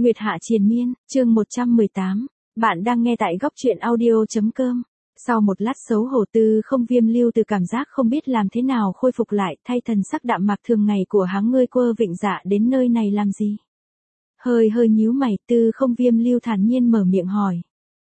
Nguyệt Hạ Triền Miên, chương 118. Bạn đang nghe tại góc truyện audio.com. Sau một lát xấu hổ Tư Không Viêm lưu từ cảm giác không biết làm thế nào khôi phục lại, thay thần sắc đạm mạc thường ngày của hắn. Ngươi Quơ Vịnh Dạ đến nơi này làm gì? Hơi nhíu mày, Tư Không Viêm lưu thản nhiên mở miệng hỏi.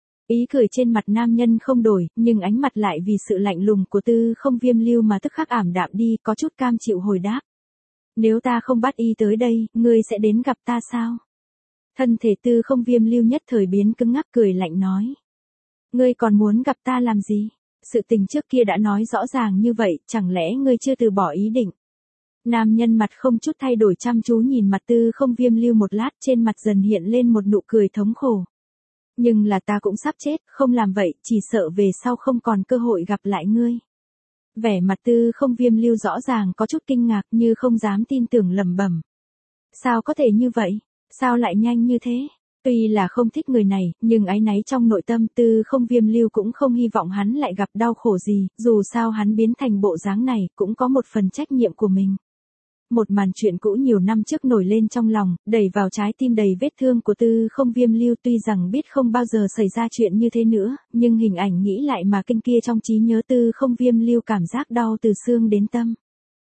Ý cười trên mặt nam nhân không đổi, nhưng ánh mặt lại vì sự lạnh lùng của Tư Không Viêm lưu mà tức khắc ảm đạm đi, có chút cam chịu hồi đáp. Nếu ta không bắt y tới đây, ngươi sẽ đến gặp ta sao? Thân thể Tư Không Viêm lưu nhất thời biến cứng ngắc, cười lạnh nói. Ngươi còn muốn gặp ta làm gì? Sự tình trước kia đã nói rõ ràng như vậy, chẳng lẽ ngươi chưa từ bỏ ý định? Nam nhân mặt không chút thay đổi chăm chú nhìn mặt Tư Không Viêm lưu một lát, trên mặt dần hiện lên một nụ cười thống khổ. Nhưng là ta cũng sắp chết, không làm vậy, chỉ sợ về sau không còn cơ hội gặp lại ngươi. Vẻ mặt Tư Không Viêm lưu rõ ràng có chút kinh ngạc, như không dám tin tưởng, lẩm bẩm. Sao có thể như vậy? Sao lại nhanh như thế? Tuy là không thích người này, nhưng áy náy trong nội tâm Tư Không Viêm lưu cũng không hy vọng hắn lại gặp đau khổ gì, dù sao hắn biến thành bộ dáng này cũng có một phần trách nhiệm của mình. Một màn chuyện cũ nhiều năm trước nổi lên trong lòng, đẩy vào trái tim đầy vết thương của Tư Không Viêm lưu. Tuy rằng biết không bao giờ xảy ra chuyện như thế nữa, nhưng hình ảnh nghĩ lại mà kinh kia trong trí nhớ Tư Không Viêm lưu cảm giác đau từ xương đến tâm.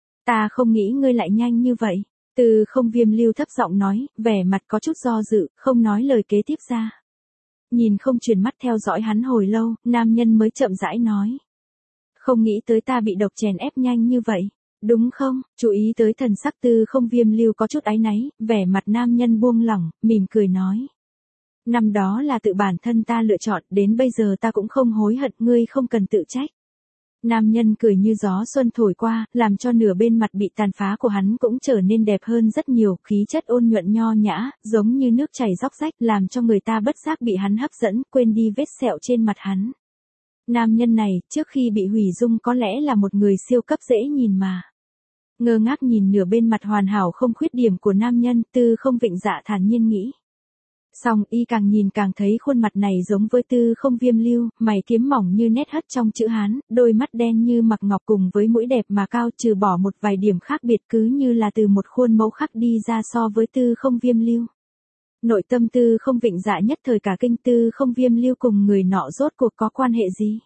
Ta không nghĩ ngươi lại nhanh như vậy. Tư Không Viêm lưu thấp giọng nói, vẻ mặt có chút do dự, không nói lời kế tiếp ra. Nhìn không chuyển mắt theo dõi hắn hồi lâu, nam nhân mới chậm rãi nói. Không nghĩ tới ta bị độc chèn ép nhanh như vậy. Đúng không? Chú ý tới thần sắc Tư Không Viêm lưu có chút áy náy, vẻ mặt nam nhân buông lỏng, mỉm cười nói. Năm đó là tự bản thân ta lựa chọn, đến bây giờ ta cũng không hối hận, ngươi không cần tự trách. Nam nhân cười như gió xuân thổi qua, làm cho nửa bên mặt bị tàn phá của hắn cũng trở nên đẹp hơn rất nhiều, khí chất ôn nhuận nho nhã, giống như nước chảy róc rách, làm cho người ta bất giác bị hắn hấp dẫn, quên đi vết sẹo trên mặt hắn. Nam nhân này, trước khi bị hủy dung có lẽ là một người siêu cấp dễ nhìn mà. Ngơ ngác nhìn nửa bên mặt hoàn hảo không khuyết điểm của nam nhân, Tư Không Vịnh Dạ thản nhiên nghĩ. Song y càng nhìn càng thấy khuôn mặt này giống với Tư Không Viêm lưu, mày kiếm mỏng như nét hất trong chữ Hán, đôi mắt đen như mặc ngọc cùng với mũi đẹp mà cao, trừ bỏ một vài điểm khác biệt cứ như là từ một khuôn mẫu khắc đi ra so với Tư Không Viêm lưu. Nội tâm Tư Không Vịnh Dạ nhất thời cả kinh, Tư Không Viêm lưu cùng người nọ rốt cuộc có quan hệ gì?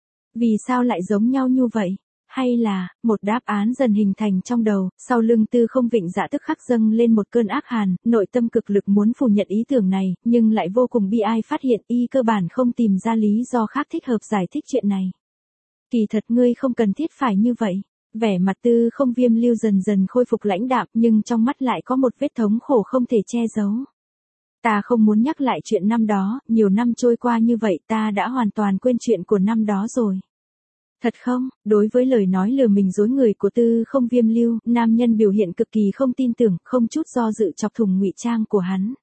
Vì sao lại giống nhau như vậy? Hay là, một đáp án dần hình thành trong đầu, sau lưng Tư Không Vịnh Dạ tức khắc dâng lên một cơn ác hàn, nội tâm cực lực muốn phủ nhận ý tưởng này, nhưng lại vô cùng bi ai phát hiện y cơ bản không tìm ra lý do khác thích hợp giải thích chuyện này. Kỳ thật ngươi không cần thiết phải như vậy. Vẻ mặt Tư Không Viêm lưu dần dần khôi phục lãnh đạm, nhưng trong mắt lại có một vết thống khổ không thể che giấu. Ta không muốn nhắc lại chuyện năm đó, nhiều năm trôi qua như vậy ta đã hoàn toàn quên chuyện của năm đó rồi. Thật không? Đối với lời nói lừa mình dối người của Tư Không Viêm lưu, nam nhân biểu hiện cực kỳ không tin tưởng, không chút do dự chọc thủng ngụy trang của hắn.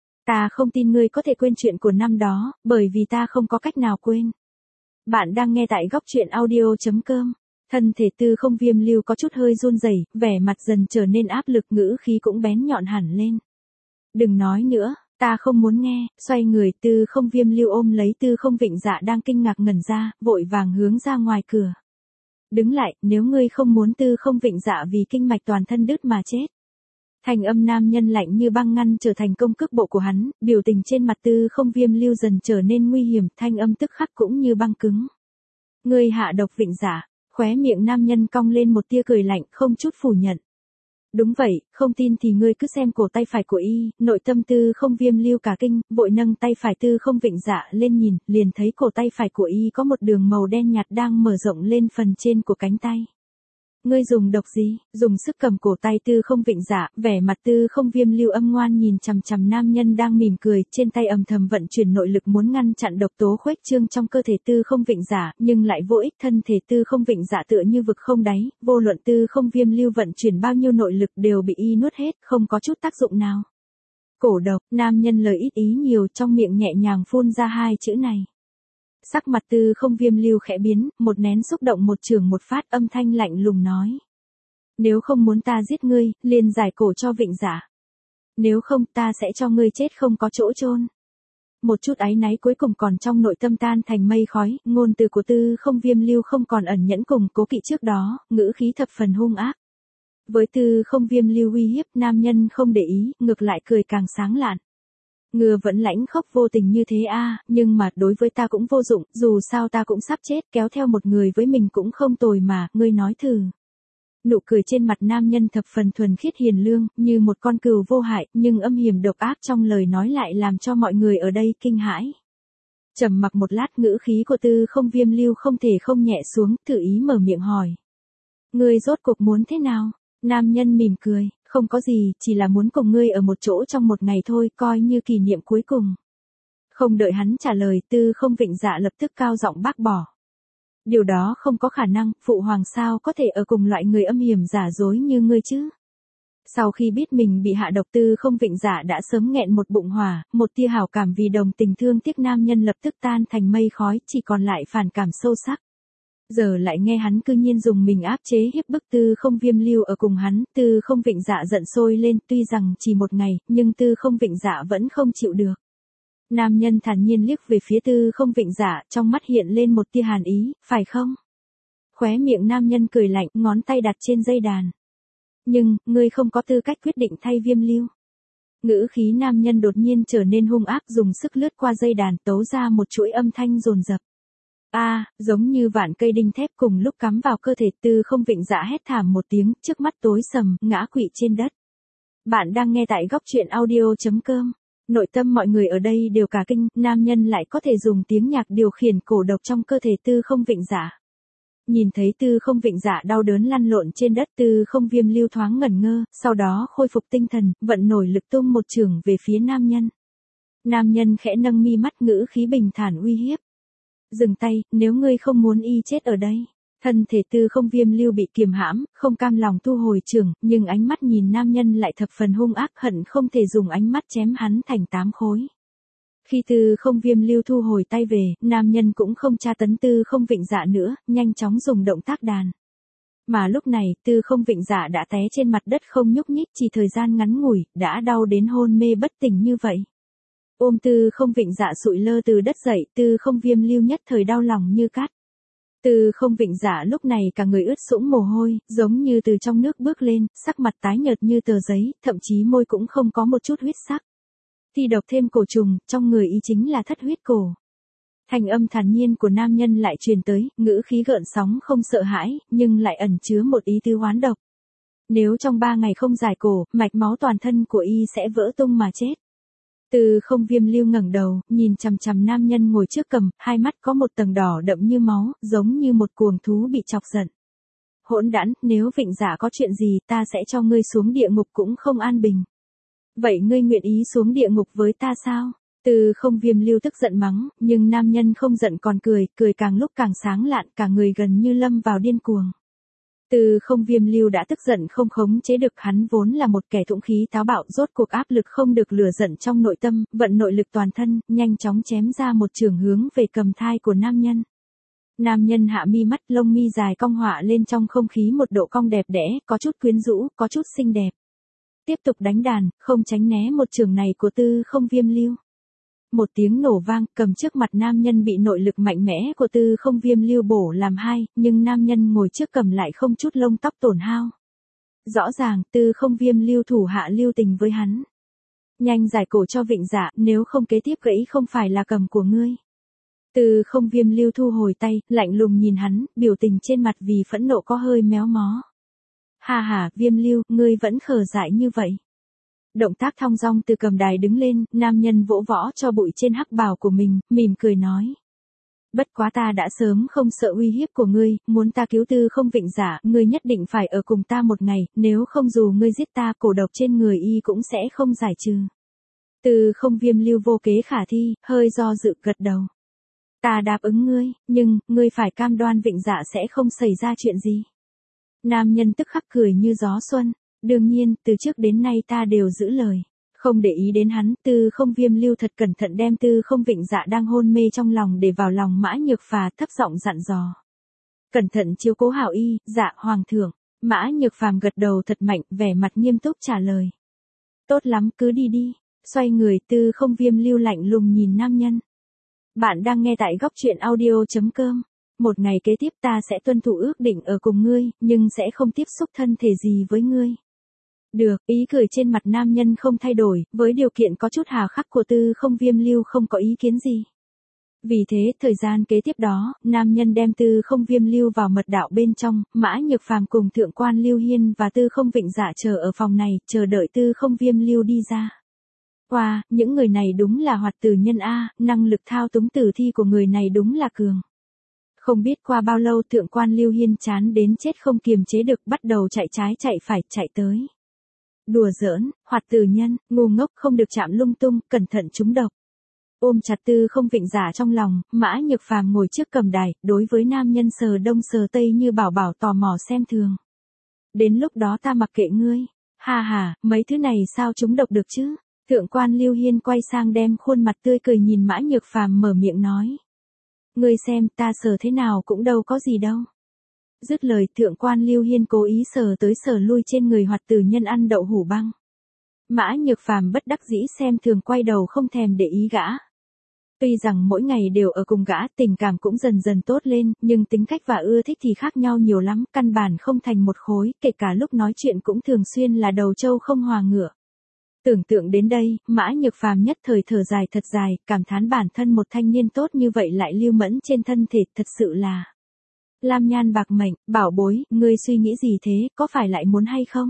Ta không tin ngươi có thể quên chuyện của năm đó, bởi vì ta không có cách nào quên. Bạn đang nghe tại góc truyện audio.com. Thân thể Tư Không Viêm lưu có chút hơi run rẩy, vẻ mặt dần trở nên áp lực, ngữ khí cũng bén nhọn hẳn lên. Đừng nói nữa. Ta không muốn nghe. Xoay người, Tư Không Viêm lưu ôm lấy Tư Không Vịnh Dạ đang kinh ngạc ngẩn ra, vội vàng hướng ra ngoài cửa. Đứng lại, nếu ngươi không muốn Tư Không Vịnh Dạ vì kinh mạch toàn thân đứt mà chết. Thành âm nam nhân lạnh như băng ngăn trở thành công cước bộ của hắn, biểu tình trên mặt Tư Không Viêm lưu dần trở nên nguy hiểm, thanh âm tức khắc cũng như băng cứng. Ngươi hạ độc Vịnh Dạ, khóe miệng nam nhân cong lên một tia cười lạnh, không chút phủ nhận. Đúng vậy, không tin thì ngươi cứ xem cổ tay phải của y. Nội tâm Tư Không Viêm lưu cả kinh, vội nâng tay phải Tư Không Vịnh Dạ lên nhìn, liền thấy cổ tay phải của y có một đường màu đen nhạt đang mở rộng lên phần trên của cánh tay. Ngươi dùng độc gì? Dùng sức cầm cổ tay Tư Không Vịnh Dạ, vẻ mặt Tư Không Viêm lưu âm ngoan nhìn chằm chằm nam nhân đang mỉm cười, trên tay âm thầm vận chuyển nội lực muốn ngăn chặn độc tố khuếch trương trong cơ thể Tư Không Vịnh Dạ, nhưng lại vô ích, thân thể Tư Không Vịnh Dạ tựa như vực không đáy, vô luận Tư Không Viêm lưu vận chuyển bao nhiêu nội lực đều bị y nuốt hết, không có chút tác dụng nào. Cổ độc, nam nhân lời ít ý nhiều, trong miệng nhẹ nhàng phun ra hai chữ này. Sắc mặt Tư Không Viêm lưu khẽ biến, một nén xúc động một chưởng một phát, âm thanh lạnh lùng nói. Nếu không muốn ta giết ngươi, liền giải cổ cho Vịnh Dạ. Nếu không ta sẽ cho ngươi chết không có chỗ chôn. Một chút áy náy cuối cùng còn trong nội tâm tan thành mây khói, ngôn từ của Tư Không Viêm lưu không còn ẩn nhẫn cùng cố kỵ trước đó, ngữ khí thập phần hung ác. Với Tư Không Viêm lưu uy hiếp, nam nhân không để ý, ngược lại cười càng sáng lạn. Ngừa vẫn lãnh khốc vô tình như thế a, nhưng mà đối với ta cũng vô dụng, dù sao ta cũng sắp chết, kéo theo một người với mình cũng không tồi mà, ngươi nói thử. Nụ cười trên mặt nam nhân thập phần thuần khiết hiền lương, như một con cừu vô hại, nhưng âm hiểm độc ác trong lời nói lại làm cho mọi người ở đây kinh hãi. Trầm mặc một lát, ngữ khí của Tư Không Viêm Lưu không thể không nhẹ xuống, thử ý mở miệng hỏi. Ngươi rốt cuộc muốn thế nào? Nam nhân mỉm cười, không có gì, chỉ là muốn cùng ngươi ở một chỗ trong một ngày thôi, coi như kỷ niệm cuối cùng. Không đợi hắn trả lời, Tư Không Vịnh Dạ lập tức cao giọng bác bỏ. Điều đó không có khả năng, phụ hoàng sao có thể ở cùng loại người âm hiểm giả dối như ngươi chứ? Sau khi biết mình bị hạ độc, Tư Không Vịnh Dạ đã sớm nghẹn một bụng hỏa, một tia hảo cảm vì đồng tình thương tiếc nam nhân lập tức tan thành mây khói, chỉ còn lại phản cảm sâu sắc. Giờ lại nghe hắn cư nhiên dùng mình áp chế hiếp bức Tư Không Viêm Lưu ở cùng hắn, Tư Không Vịnh Dạ giận sôi lên, tuy rằng chỉ một ngày, nhưng Tư Không Vịnh Dạ vẫn không chịu được. Nam nhân thản nhiên liếc về phía Tư Không Vịnh Dạ, trong mắt hiện lên một tia hàn ý, phải không? Khóe miệng nam nhân cười lạnh, ngón tay đặt trên dây đàn. Nhưng, ngươi không có tư cách quyết định thay Viêm Lưu. Ngữ khí nam nhân đột nhiên trở nên hung ác, dùng sức lướt qua dây đàn, tấu ra một chuỗi âm thanh dồn dập. Giống như vạn cây đinh thép cùng lúc cắm vào cơ thể. Tư Không Vịnh Dạ hét thảm một tiếng, trước mắt tối sầm, ngã quỵ trên đất. Bạn đang nghe tại góc truyện audio.com. Nội tâm mọi người ở đây đều cả kinh, nam nhân lại có thể dùng tiếng nhạc điều khiển cổ độc trong cơ thể Tư Không Vịnh Dạ. Nhìn thấy Tư Không Vịnh Dạ đau đớn lăn lộn trên đất, Tư Không Viêm Lưu thoáng ngẩn ngơ, sau đó khôi phục tinh thần, vận nổi lực tung một chưởng về phía nam nhân. Nam nhân khẽ nâng mi mắt, ngữ khí bình thản uy hiếp. Dừng tay, nếu ngươi không muốn y chết ở đây. Thân thể Tư Không Viêm Lưu bị kiềm hãm, không cam lòng thu hồi chưởng, nhưng ánh mắt nhìn nam nhân lại thập phần hung ác, hận không thể dùng ánh mắt chém hắn thành 8 khối. Khi Tư Không Viêm Lưu thu hồi tay về, nam nhân cũng không tra tấn Tư Không Vịnh Dạ nữa, nhanh chóng dùng động tác đàn. Mà lúc này, Tư Không Vịnh Dạ đã té trên mặt đất không nhúc nhích, chỉ thời gian ngắn ngủi, đã đau đến hôn mê bất tỉnh như vậy. Ôm Tư Không Vịnh Dạ sụi lơ từ đất dậy, Tư Không Viêm Lưu nhất thời đau lòng như cát. Tư Không Vịnh Dạ lúc này cả người ướt sũng mồ hôi, giống như từ trong nước bước lên, sắc mặt tái nhợt như tờ giấy, thậm chí môi cũng không có một chút huyết sắc. Thi độc thêm cổ trùng, trong người y chính là thất huyết cổ. Thanh âm thản nhiên của nam nhân lại truyền tới, ngữ khí gợn sóng không sợ hãi, nhưng lại ẩn chứa một ý tứ oán độc. Nếu trong 3 ngày không giải cổ, mạch máu toàn thân của y sẽ vỡ tung mà chết. Tư Không Viêm Lưu ngẩng đầu, nhìn chằm chằm nam nhân ngồi trước cầm, hai mắt có một tầng đỏ đậm như máu, giống như một cuồng thú bị chọc giận. Hỗn đản, nếu Vịnh Dạ có chuyện gì, ta sẽ cho ngươi xuống địa ngục cũng không an bình. Vậy ngươi nguyện ý xuống địa ngục với ta sao? Tư Không Viêm Lưu tức giận mắng, nhưng nam nhân không giận còn cười, cười càng lúc càng sáng lạn, cả người gần như lâm vào điên cuồng. Tư Không Viêm Lưu đã tức giận không khống chế được, hắn vốn là một kẻ thụng khí táo bạo, rốt cuộc áp lực không được lửa giận trong nội tâm, vận nội lực toàn thân, nhanh chóng chém ra một chưởng hướng về cầm thai của nam nhân. Nam nhân hạ mi mắt, lông mi dài cong họa lên trong không khí một độ cong đẹp đẽ, có chút quyến rũ, có chút xinh đẹp. Tiếp tục đánh đàn, không tránh né một chưởng này của Tư Không Viêm Lưu. Một tiếng nổ vang, cầm trước mặt nam nhân bị nội lực mạnh mẽ của Tư Không Viêm Lưu bổ làm hai, nhưng nam nhân ngồi trước cầm lại không chút lông tóc tổn hao. Rõ ràng, Tư Không Viêm Lưu thủ hạ lưu tình với hắn. Nhanh giải cổ cho Vịnh Dạ, nếu không kế tiếp gãy không phải là cầm của ngươi. Tư Không Viêm Lưu thu hồi tay, lạnh lùng nhìn hắn, biểu tình trên mặt vì phẫn nộ có hơi méo mó. Hà hà, Viêm Lưu, ngươi vẫn khờ dại như vậy. Động tác thong dong từ cầm đài đứng lên, nam nhân vỗ võ cho bụi trên hắc bào của mình, mỉm cười nói. Bất quá ta đã sớm không sợ uy hiếp của ngươi, muốn ta cứu Tư Không Vịnh Dạ, ngươi nhất định phải ở cùng ta một ngày, nếu không dù ngươi giết ta, cổ độc trên người y cũng sẽ không giải trừ. Tư Không Viêm Lưu vô kế khả thi, hơi do dự gật đầu. Ta đáp ứng ngươi, nhưng, ngươi phải cam đoan Vịnh Dạ sẽ không xảy ra chuyện gì. Nam nhân tức khắc cười như gió xuân. Đương nhiên, từ trước đến nay ta đều giữ lời. Không để ý đến hắn, Tư Không Viêm Lưu thật cẩn thận đem Tư Không Vịnh Dạ đang hôn mê trong lòng để vào lòng Mã Nhược Phà, thấp giọng dặn dò. Cẩn thận chiếu cố hảo y, dạ hoàng thượng. Mã Nhược Phàm gật đầu thật mạnh, vẻ mặt nghiêm túc trả lời. Tốt lắm, cứ đi đi. Xoay người, Tư Không Viêm Lưu lạnh lùng nhìn nam nhân. Bạn đang nghe tại góc truyện audio.com. Một ngày kế tiếp ta sẽ tuân thủ ước định ở cùng ngươi, nhưng sẽ không tiếp xúc thân thể gì với ngươi. Được, ý cười trên mặt nam nhân không thay đổi, với điều kiện có chút hà khắc của Tư Không Viêm Lưu không có ý kiến gì. Vì thế, thời gian kế tiếp đó, nam nhân đem Tư Không Viêm Lưu vào mật đạo bên trong, Mã Nhược Phàm cùng Thượng quan Lưu Hiên và Tư Không Vịnh Dạ chờ ở phòng này, chờ đợi Tư Không Viêm Lưu đi ra. Wow, những người này đúng là hoạt tử nhân A, năng lực thao túng tử thi của người này đúng là cường. Không biết qua bao lâu Thượng quan Lưu Hiên chán đến chết không kiềm chế được, bắt đầu chạy trái chạy phải, chạy tới. Đùa giỡn, hoạt tử nhân, ngu ngốc không được chạm lung tung, cẩn thận trúng độc. Ôm chặt Tư Không Vịnh Dạ trong lòng, Mã Nhược Phàm ngồi trước cầm đài, đối với nam nhân sờ đông sờ tây như bảo bảo tò mò xem thường. Đến lúc đó ta mặc kệ ngươi. Ha ha, mấy thứ này sao trúng độc được chứ? Thượng quan Lưu Hiên quay sang đem khuôn mặt tươi cười nhìn Mã Nhược Phàm mở miệng nói. Ngươi xem ta sờ thế nào cũng đâu có gì đâu. Dứt lời Thượng quan Lưu Hiên cố ý sờ tới sờ lui trên người hoạt tử nhân ăn đậu hủ băng. Mã Nhược Phàm bất đắc dĩ xem thường quay đầu không thèm để ý gã. Tuy rằng mỗi ngày đều ở cùng gã, tình cảm cũng dần dần tốt lên, nhưng tính cách và ưa thích thì khác nhau nhiều lắm, căn bản không thành một khối, kể cả lúc nói chuyện cũng thường xuyên là đầu trâu không hòa ngựa. Tưởng tượng đến đây, Mã Nhược Phàm nhất thời thở dài thật dài, cảm thán bản thân một thanh niên tốt như vậy lại lưu mẫn trên thân thể, thật sự là lam nhan bạc mệnh. Bảo bối, ngươi suy nghĩ gì thế, có phải lại muốn hay không?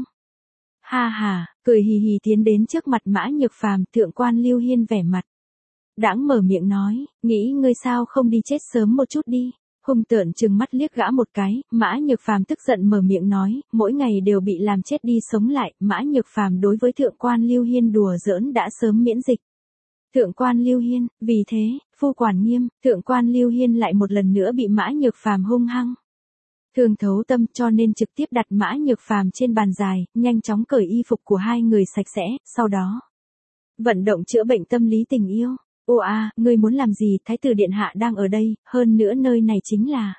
Ha ha, cười hì hì tiến đến trước mặt Mã Nhược Phàm, Thượng quan Lưu Hiên vẻ mặt đãng mở miệng nói, nghĩ ngươi sao không đi chết sớm một chút đi. Hung tợn trừng mắt liếc gã một cái, Mã Nhược Phàm tức giận mở miệng nói, mỗi ngày đều bị làm chết đi sống lại. Mã Nhược Phàm đối với Thượng quan Lưu Hiên đùa giỡn đã sớm miễn dịch. Thượng quan Lưu Hiên, vì thế, phu quản nghiêm, Thượng quan Lưu Hiên lại một lần nữa bị Mã Nhược Phàm hung hăng thương thấu tâm, cho nên trực tiếp đặt Mã Nhược Phàm trên bàn dài, nhanh chóng cởi y phục của hai người sạch sẽ, sau đó vận động chữa bệnh tâm lý tình yêu. Ô a, ngươi muốn làm gì, thái tử điện hạ đang ở đây, hơn nữa nơi này chính là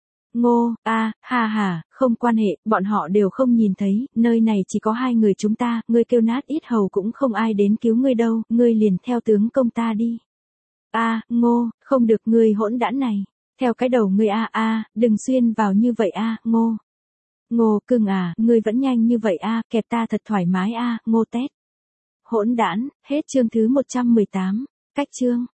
Ngô, ha ha, không quan hệ, bọn họ đều không nhìn thấy, nơi này chỉ có hai người chúng ta, ngươi kêu nát ít hầu cũng không ai đến cứu ngươi đâu, ngươi liền theo tướng công ta đi. Ngô, không được, ngươi hỗn đản này, theo cái đầu ngươi đừng xuyên vào như vậy Ngô. Ngô cưng ngươi vẫn nhanh như vậy kẹp ta thật thoải mái Ngô tét. Hỗn đản, hết chương thứ 118, cách chương.